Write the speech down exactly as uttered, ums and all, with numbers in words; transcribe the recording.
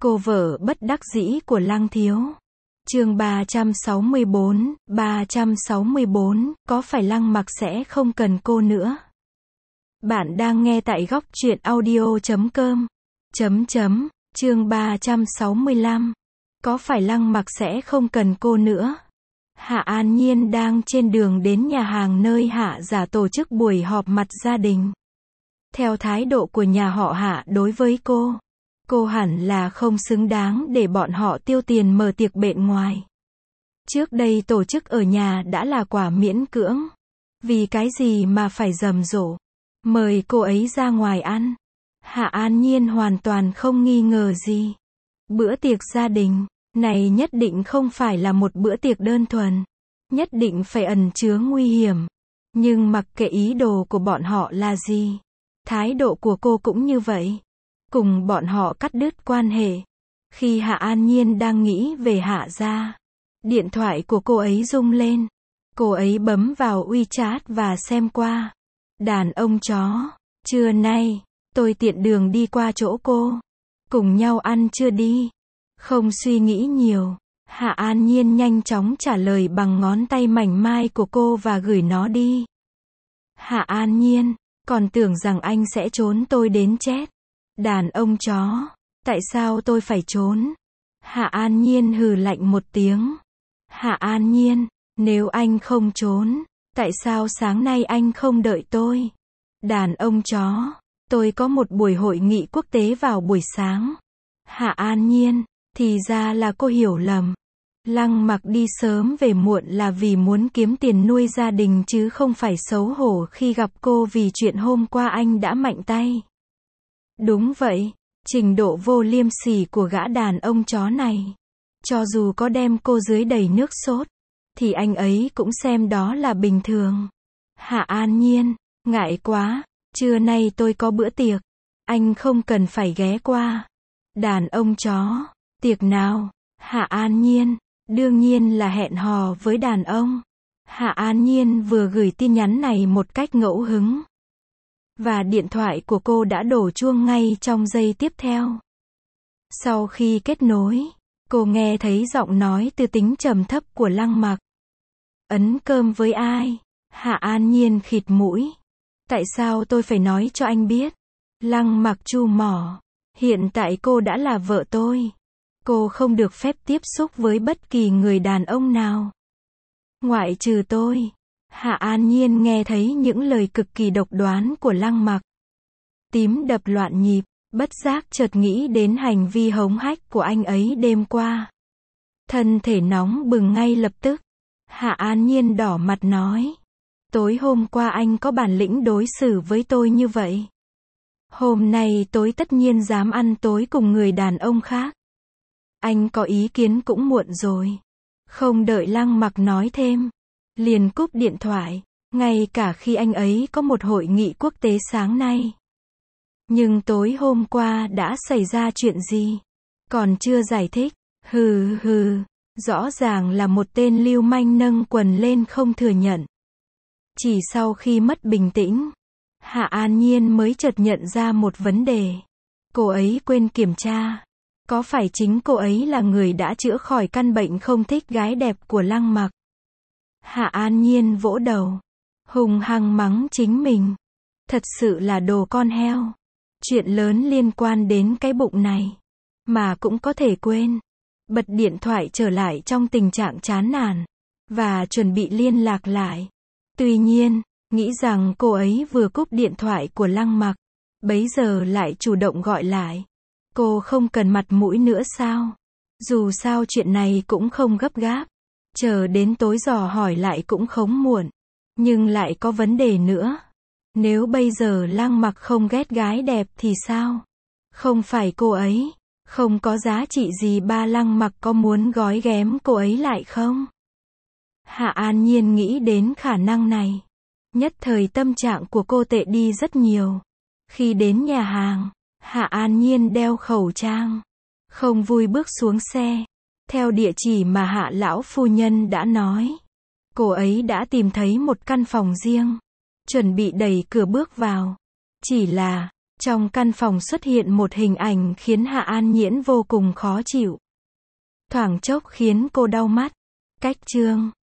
Cô vợ bất đắc dĩ của Lăng Thiếu. Chương ba trăm sáu mươi bốn, ba trăm sáu mươi bốn, có phải Lăng Mặc sẽ không cần cô nữa? Bạn đang nghe tại góc truyện audio chấm com. Chấm chấm, chương ba trăm sáu mươi lăm. Có phải Lăng Mặc sẽ không cần cô nữa? Hạ An Nhiên đang trên đường đến nhà hàng nơi Hạ gia tổ chức buổi họp mặt gia đình. Theo thái độ của nhà họ Hạ đối với cô, cô hẳn là không xứng đáng để bọn họ tiêu tiền mở tiệc bên ngoài. Trước đây tổ chức ở nhà đã là quả miễn cưỡng. Vì cái gì mà phải rầm rộ mời cô ấy ra ngoài ăn? Hạ An Nhiên hoàn toàn không nghi ngờ gì. Bữa tiệc gia đình này nhất định không phải là một bữa tiệc đơn thuần. Nhất định phải ẩn chứa nguy hiểm. Nhưng mặc kệ ý đồ của bọn họ là gì, thái độ của cô cũng như vậy. Cùng bọn họ cắt đứt quan hệ. Khi Hạ An Nhiên đang nghĩ về Hạ gia, điện thoại của cô ấy rung lên. Cô ấy bấm vào WeChat và xem qua. Đàn ông chó, trưa nay, tôi tiện đường đi qua chỗ cô. Cùng nhau ăn chưa đi? Không suy nghĩ nhiều, Hạ An Nhiên nhanh chóng trả lời bằng ngón tay mảnh mai của cô và gửi nó đi. Hạ An Nhiên, còn tưởng rằng anh sẽ trốn tôi đến chết. Đàn ông chó, tại sao tôi phải trốn? Hạ An Nhiên hừ lạnh một tiếng. Hạ An Nhiên, nếu anh không trốn, tại sao sáng nay anh không đợi tôi? Đàn ông chó, tôi có một buổi hội nghị quốc tế vào buổi sáng. Hạ An Nhiên, thì ra là cô hiểu lầm. Lăng Mặc đi sớm về muộn là vì muốn kiếm tiền nuôi gia đình chứ không phải xấu hổ khi gặp cô vì chuyện hôm qua anh đã mạnh tay. Đúng vậy, trình độ vô liêm sỉ của gã đàn ông chó này. Cho dù có đem cô dưới đầy nước sốt, thì anh ấy cũng xem đó là bình thường. Hạ An Nhiên, ngại quá, trưa nay tôi có bữa tiệc. Anh không cần phải ghé qua. Đàn ông chó, tiệc nào? Hạ An Nhiên, đương nhiên là hẹn hò với đàn ông. Hạ An Nhiên vừa gửi tin nhắn này một cách ngẫu hứng. Và điện thoại của cô đã đổ chuông ngay trong giây tiếp theo. Sau khi kết nối, cô nghe thấy giọng nói từ tính trầm thấp của Lăng Mặc. Ấn cơm với ai? Hạ An Nhiên khịt mũi. Tại sao tôi phải nói cho anh biết? Lăng Mặc chu mỏ. Hiện tại cô đã là vợ tôi. Cô không được phép tiếp xúc với bất kỳ người đàn ông nào. Ngoại trừ tôi. Hạ An Nhiên nghe thấy những lời cực kỳ độc đoán của Lăng Mặc. Tím đập loạn nhịp, bất giác chợt nghĩ đến hành vi hống hách của anh ấy đêm qua. Thân thể nóng bừng ngay lập tức. Hạ An Nhiên đỏ mặt nói. Tối hôm qua anh có bản lĩnh đối xử với tôi như vậy. Hôm nay tối tất nhiên dám ăn tối cùng người đàn ông khác. Anh có ý kiến cũng muộn rồi. Không đợi Lăng Mặc nói thêm, liền cúp điện thoại, ngay cả khi anh ấy có một hội nghị quốc tế sáng nay. Nhưng tối hôm qua đã xảy ra chuyện gì? Còn chưa giải thích. Hừ hừ, rõ ràng là một tên lưu manh nâng quần lên không thừa nhận. Chỉ sau khi mất bình tĩnh, Hạ An Nhiên mới chợt nhận ra một vấn đề. Cô ấy quên kiểm tra. Có phải chính cô ấy là người đã chữa khỏi căn bệnh không thích gái đẹp của Lăng Mặc? Hạ An Nhiên vỗ đầu, hùng hăng mắng chính mình. Thật sự là đồ con heo. Chuyện lớn liên quan đến cái bụng này mà cũng có thể quên. Bật điện thoại trở lại trong tình trạng chán nản và chuẩn bị liên lạc lại. Tuy nhiên, nghĩ rằng cô ấy vừa cúp điện thoại của Lăng Mặc, bấy giờ lại chủ động gọi lại. Cô không cần mặt mũi nữa sao? Dù sao chuyện này cũng không gấp gáp. Chờ đến tối dò hỏi lại cũng không muộn. Nhưng lại có vấn đề nữa. Nếu bây giờ Lăng Mặc không ghét gái đẹp thì sao? Không phải cô ấy không có giá trị gì, ba Lăng Mặc có muốn gói ghém cô ấy lại không? Hạ An Nhiên nghĩ đến khả năng này. Nhất thời tâm trạng của cô tệ đi rất nhiều. Khi đến nhà hàng, Hạ An Nhiên đeo khẩu trang, không vui bước xuống xe. Theo địa chỉ mà Hạ lão phu nhân đã nói, cô ấy đã tìm thấy một căn phòng riêng, chuẩn bị đẩy cửa bước vào. Chỉ là, Trong căn phòng xuất hiện một hình ảnh khiến Hạ An Nhiễn vô cùng khó chịu. Thoảng chốc khiến cô đau mắt. Cách chương